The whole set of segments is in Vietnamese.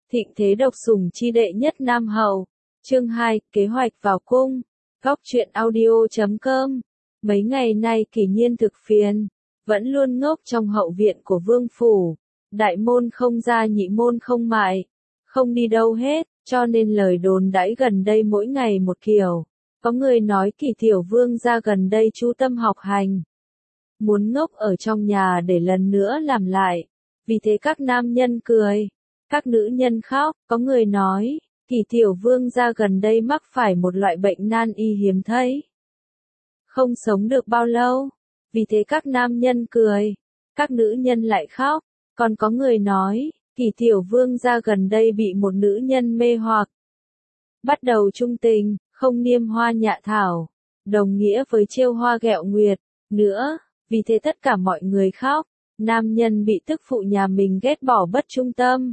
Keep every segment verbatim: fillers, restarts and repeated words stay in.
Thịnh thế độc sủng chi đệ nhất Nam Hầu. Chương hai, kế hoạch vào cung. Góc truyện audio chấm com. Mấy ngày nay Kỷ Nhiên thực phiền, vẫn luôn ngốc trong hậu viện của vương phủ. Đại môn không ra nhị môn không mại, không đi đâu hết, cho nên lời đồn đãi gần đây mỗi ngày một kiểu. Có người nói Kỷ tiểu vương gia gần đây chú tâm học hành, muốn ngốc ở trong nhà để lần nữa làm lại. Vì thế các nam nhân cười, các nữ nhân khóc. Có người nói Kỷ tiểu vương gia gần đây mắc phải một loại bệnh nan y hiếm thấy, không sống được bao lâu. Vì thế các nam nhân cười, các nữ nhân lại khóc. Còn có người nói Kỷ tiểu vương gia gần đây bị một nữ nhân mê hoặc, bắt đầu chung tình, không niêm hoa nhạ thảo, đồng nghĩa với trêu hoa ghẹo nguyệt nữa. Vì thế tất cả mọi người khóc. Nam nhân bị tức phụ nhà mình ghét bỏ bất trung tâm,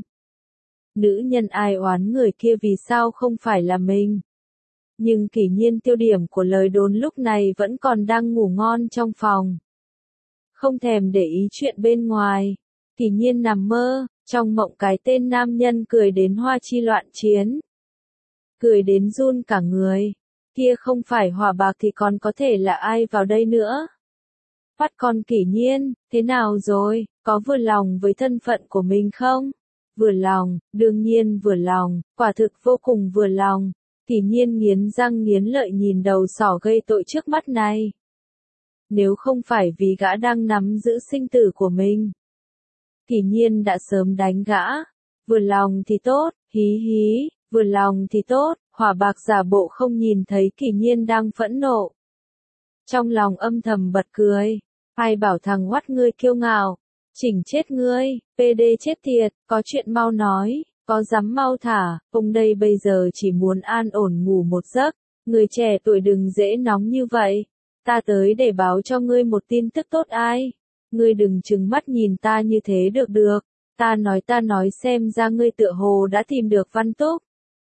nữ nhân ai oán người kia vì sao không phải là mình. Nhưng Kỷ Nhiên tiêu điểm của lời đồn lúc này vẫn còn đang ngủ ngon trong phòng, không thèm để ý chuyện bên ngoài. Kỷ Nhiên nằm mơ, trong mộng cái tên nam nhân cười đến hoa chi loạn chiến, cười đến run cả người. Kia không phải Hỏa Bạc thì còn có thể là ai vào đây nữa? Bắt con Kỷ Nhiên, thế nào rồi, có vừa lòng với thân phận của mình không? Vừa lòng, đương nhiên vừa lòng, quả thực vô cùng vừa lòng. Kỷ Nhiên nghiến răng nghiến lợi nhìn đầu sỏ gây tội trước mắt này. Nếu không phải vì gã đang nắm giữ sinh tử của mình, Kỷ Nhiên đã sớm đánh gã. Vừa lòng thì tốt, hí hí, vừa lòng thì tốt. Hỏa Bạc giả bộ không nhìn thấy Kỷ Nhiên đang phẫn nộ, trong lòng âm thầm bật cười. Ai bảo thằng hoắt ngươi kiêu ngạo, chỉnh chết ngươi, pê đê chết tiệt, có chuyện mau nói, có dám mau thả, ông đây bây giờ chỉ muốn an ổn ngủ một giấc. Người trẻ tuổi đừng dễ nóng như vậy, ta tới để báo cho ngươi một tin tức tốt ai. Ngươi đừng trừng mắt nhìn ta như thế được được, ta nói ta nói xem ra ngươi tựa hồ đã tìm được Văn Túc.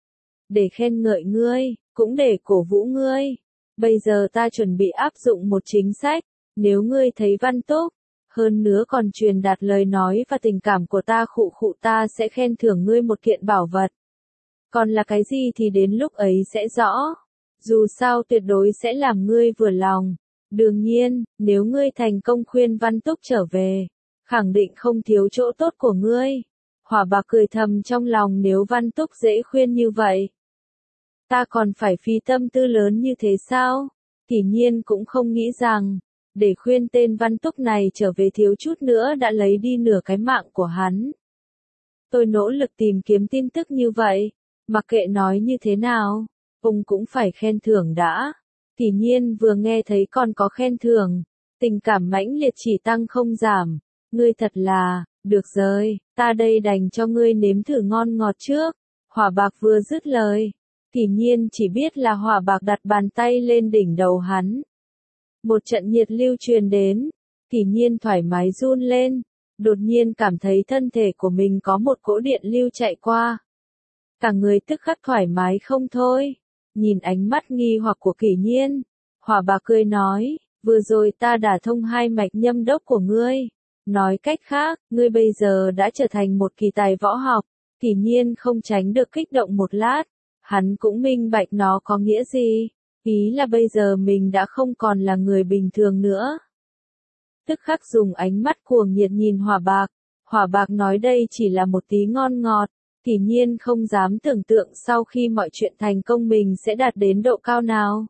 Để khen ngợi ngươi, cũng để cổ vũ ngươi. Bây giờ ta chuẩn bị áp dụng một chính sách, nếu ngươi thấy Văn Túc, hơn nữa còn truyền đạt lời nói và tình cảm của ta khụ khụ ta sẽ khen thưởng ngươi một kiện bảo vật. Còn là cái gì thì đến lúc ấy sẽ rõ. Dù sao tuyệt đối sẽ làm ngươi vừa lòng. Đương nhiên, nếu ngươi thành công khuyên Văn Túc trở về, khẳng định không thiếu chỗ tốt của ngươi. Hỏa Bạc cười thầm trong lòng, nếu Văn Túc dễ khuyên như vậy, ta còn phải phí tâm tư lớn như thế sao? Kỷ Nhiên cũng không nghĩ rằng, để khuyên tên Văn Túc này trở về thiếu chút nữa đã lấy đi nửa cái mạng của hắn. Tôi nỗ lực tìm kiếm tin tức như vậy, mặc kệ nói như thế nào, ông cũng phải khen thưởng đã. Kỷ Nhiên vừa nghe thấy còn có khen thưởng, tình cảm mãnh liệt chỉ tăng không giảm. Ngươi thật là, được rồi, ta đây đành cho ngươi nếm thử ngon ngọt trước. Hỏa Bạc vừa dứt lời, Kỷ Nhiên chỉ biết là Hỏa Bạc đặt bàn tay lên đỉnh đầu hắn. Một trận nhiệt lưu truyền đến, Kỷ Nhiên thoải mái run lên, đột nhiên cảm thấy thân thể của mình có một cỗ điện lưu chạy qua. Cả người tức khắc thoải mái không thôi. Nhìn ánh mắt nghi hoặc của Kỷ Nhiên, Hỏa Bạc cười nói, vừa rồi ta đả thông hai mạch nhâm đốc của ngươi. Nói cách khác, ngươi bây giờ đã trở thành một kỳ tài võ học. Kỷ Nhiên không tránh được kích động một lát, hắn cũng minh bạch nó có nghĩa gì. Ý là bây giờ mình đã không còn là người bình thường nữa. Tức khắc dùng ánh mắt cuồng nhiệt nhìn Hỏa Bạc. Hỏa Bạc nói đây chỉ là một tí ngon ngọt. Kỷ Nhiên không dám tưởng tượng sau khi mọi chuyện thành công mình sẽ đạt đến độ cao nào.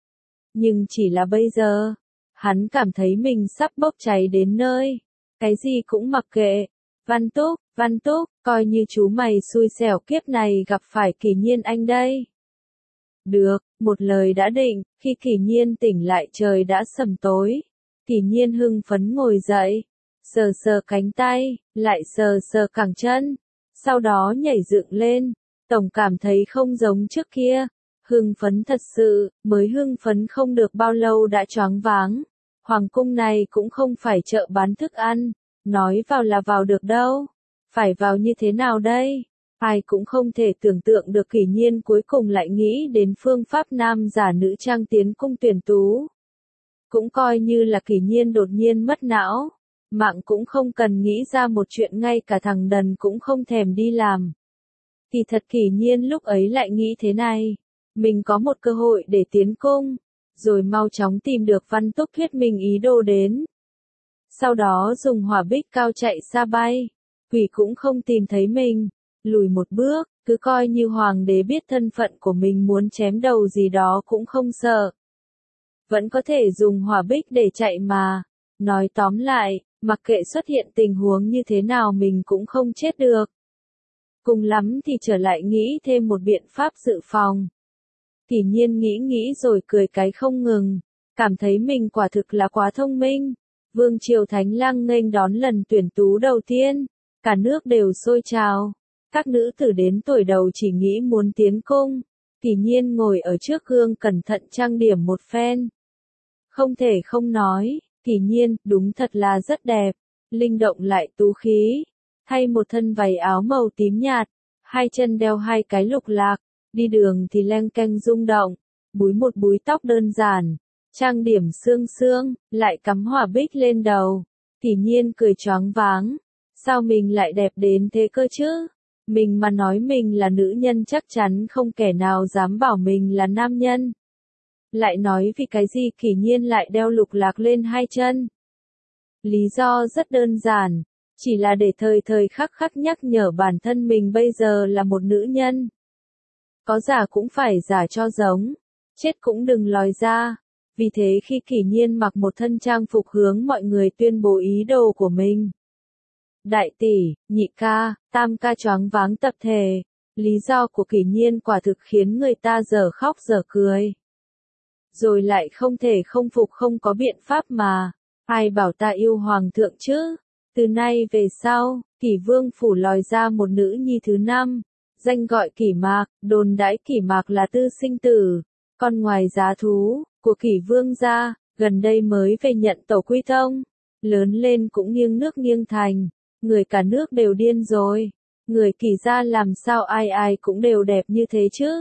Nhưng chỉ là bây giờ, hắn cảm thấy mình sắp bốc cháy đến nơi. Cái gì cũng mặc kệ. Văn Túc, Văn Túc, coi như chú mày xui xẻo kiếp này gặp phải Kỷ Nhiên anh đây. Được, một lời đã định. Khi Kỷ Nhiên tỉnh lại trời đã sầm tối. Kỷ Nhiên hưng phấn ngồi dậy, sờ sờ cánh tay, lại sờ sờ cẳng chân, sau đó nhảy dựng lên. Tổng cảm thấy không giống trước kia, hưng phấn thật sự, mới hưng phấn không được bao lâu đã choáng váng. Hoàng cung này cũng không phải chợ bán thức ăn, nói vào là vào được đâu. Phải vào như thế nào đây? Ai cũng không thể tưởng tượng được Kỷ Nhiên cuối cùng lại nghĩ đến phương pháp nam giả nữ trang tiến cung tuyển tú. Cũng coi như là Kỷ Nhiên đột nhiên mất não, mạng cũng không cần nghĩ ra một chuyện ngay cả thằng đần cũng không thèm đi làm. Thì thật Kỷ Nhiên lúc ấy lại nghĩ thế này, mình có một cơ hội để tiến cung, rồi mau chóng tìm được Văn Túc thuyết minh ý đồ đến. Sau đó dùng hỏa bích cao chạy xa bay, quỷ cũng không tìm thấy mình, lùi một bước, cứ coi như hoàng đế biết thân phận của mình muốn chém đầu gì đó cũng không sợ. Vẫn có thể dùng hỏa bích để chạy mà. Nói tóm lại, mặc kệ xuất hiện tình huống như thế nào mình cũng không chết được. Cùng lắm thì trở lại nghĩ thêm một biện pháp dự phòng. Kỷ Nhiên nghĩ nghĩ rồi cười cái không ngừng, cảm thấy mình quả thực là quá thông minh. Vương triều Thánh Lăng nghênh đón lần tuyển tú đầu tiên, cả nước đều sôi trào. Các nữ tử đến tuổi đầu chỉ nghĩ muốn tiến cung. Kỷ Nhiên ngồi ở trước gương cẩn thận trang điểm một phen. Không thể không nói, Kỷ Nhiên đúng thật là rất đẹp, linh động lại tú khí. Thay một thân váy áo màu tím nhạt, hai chân đeo hai cái lục lạc, đi đường thì leng keng rung động, búi một búi tóc đơn giản, trang điểm sương sương, lại cắm hỏa bích lên đầu. Kỷ Nhiên cười choáng váng, sao mình lại đẹp đến thế cơ chứ? Mình mà nói mình là nữ nhân chắc chắn không kẻ nào dám bảo mình là nam nhân. Lại nói vì cái gì Kỷ Nhiên lại đeo lục lạc lên hai chân? Lý do rất đơn giản, chỉ là để thời thời khắc khắc nhắc nhở bản thân mình bây giờ là một nữ nhân. Có giả cũng phải giả cho giống, chết cũng đừng lòi ra. Vì thế khi Kỷ Nhiên mặc một thân trang phục hướng mọi người tuyên bố ý đồ của mình. Đại tỷ, nhị ca, tam ca choáng váng tập thể. Lý do của Kỷ Nhiên quả thực khiến người ta dở khóc dở cười. Rồi lại không thể không phục không có biện pháp mà. Ai bảo ta yêu hoàng thượng chứ? Từ nay về sau, Kỷ Vương phủ lòi ra một nữ nhi thứ năm, danh gọi Kỷ Mạc, đồn đãi Kỷ Mạc là tư sinh tử, con ngoài giá thú của Kỷ Vương gia, gần đây mới về nhận tổ quy tông, lớn lên cũng nghiêng nước nghiêng thành, người cả nước đều điên rồi, người Kỷ gia làm sao ai ai cũng đều đẹp như thế chứ?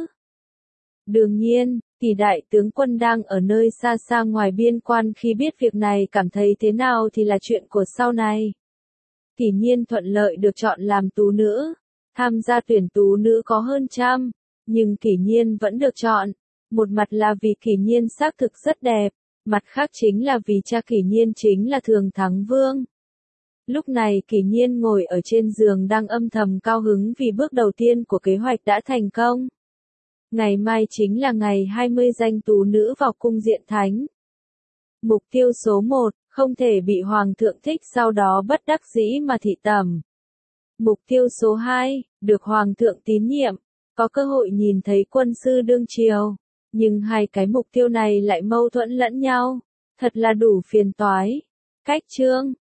Đương nhiên, Kỷ đại tướng quân đang ở nơi xa xa ngoài biên quan khi biết việc này cảm thấy thế nào thì là chuyện của sau này. Kỷ Nhiên thuận lợi được chọn làm tú nữ, tham gia tuyển tú nữ có hơn trăm, nhưng Kỷ Nhiên vẫn được chọn. Một mặt là vì Kỷ Nhiên xác thực rất đẹp, mặt khác chính là vì cha Kỷ Nhiên chính là Thường Thắng Vương. Lúc này Kỷ Nhiên ngồi ở trên giường đang âm thầm cao hứng vì bước đầu tiên của kế hoạch đã thành công. Ngày mai chính là ngày hai mươi danh tú nữ vào cung diện thánh. Mục tiêu số một, không thể bị hoàng thượng thích sau đó bất đắc dĩ mà thị tẩm. Mục tiêu số hai, được hoàng thượng tín nhiệm, có cơ hội nhìn thấy quân sư đương triều. Nhưng hai cái mục tiêu này lại mâu thuẫn lẫn nhau, thật là đủ phiền toái. Cách chương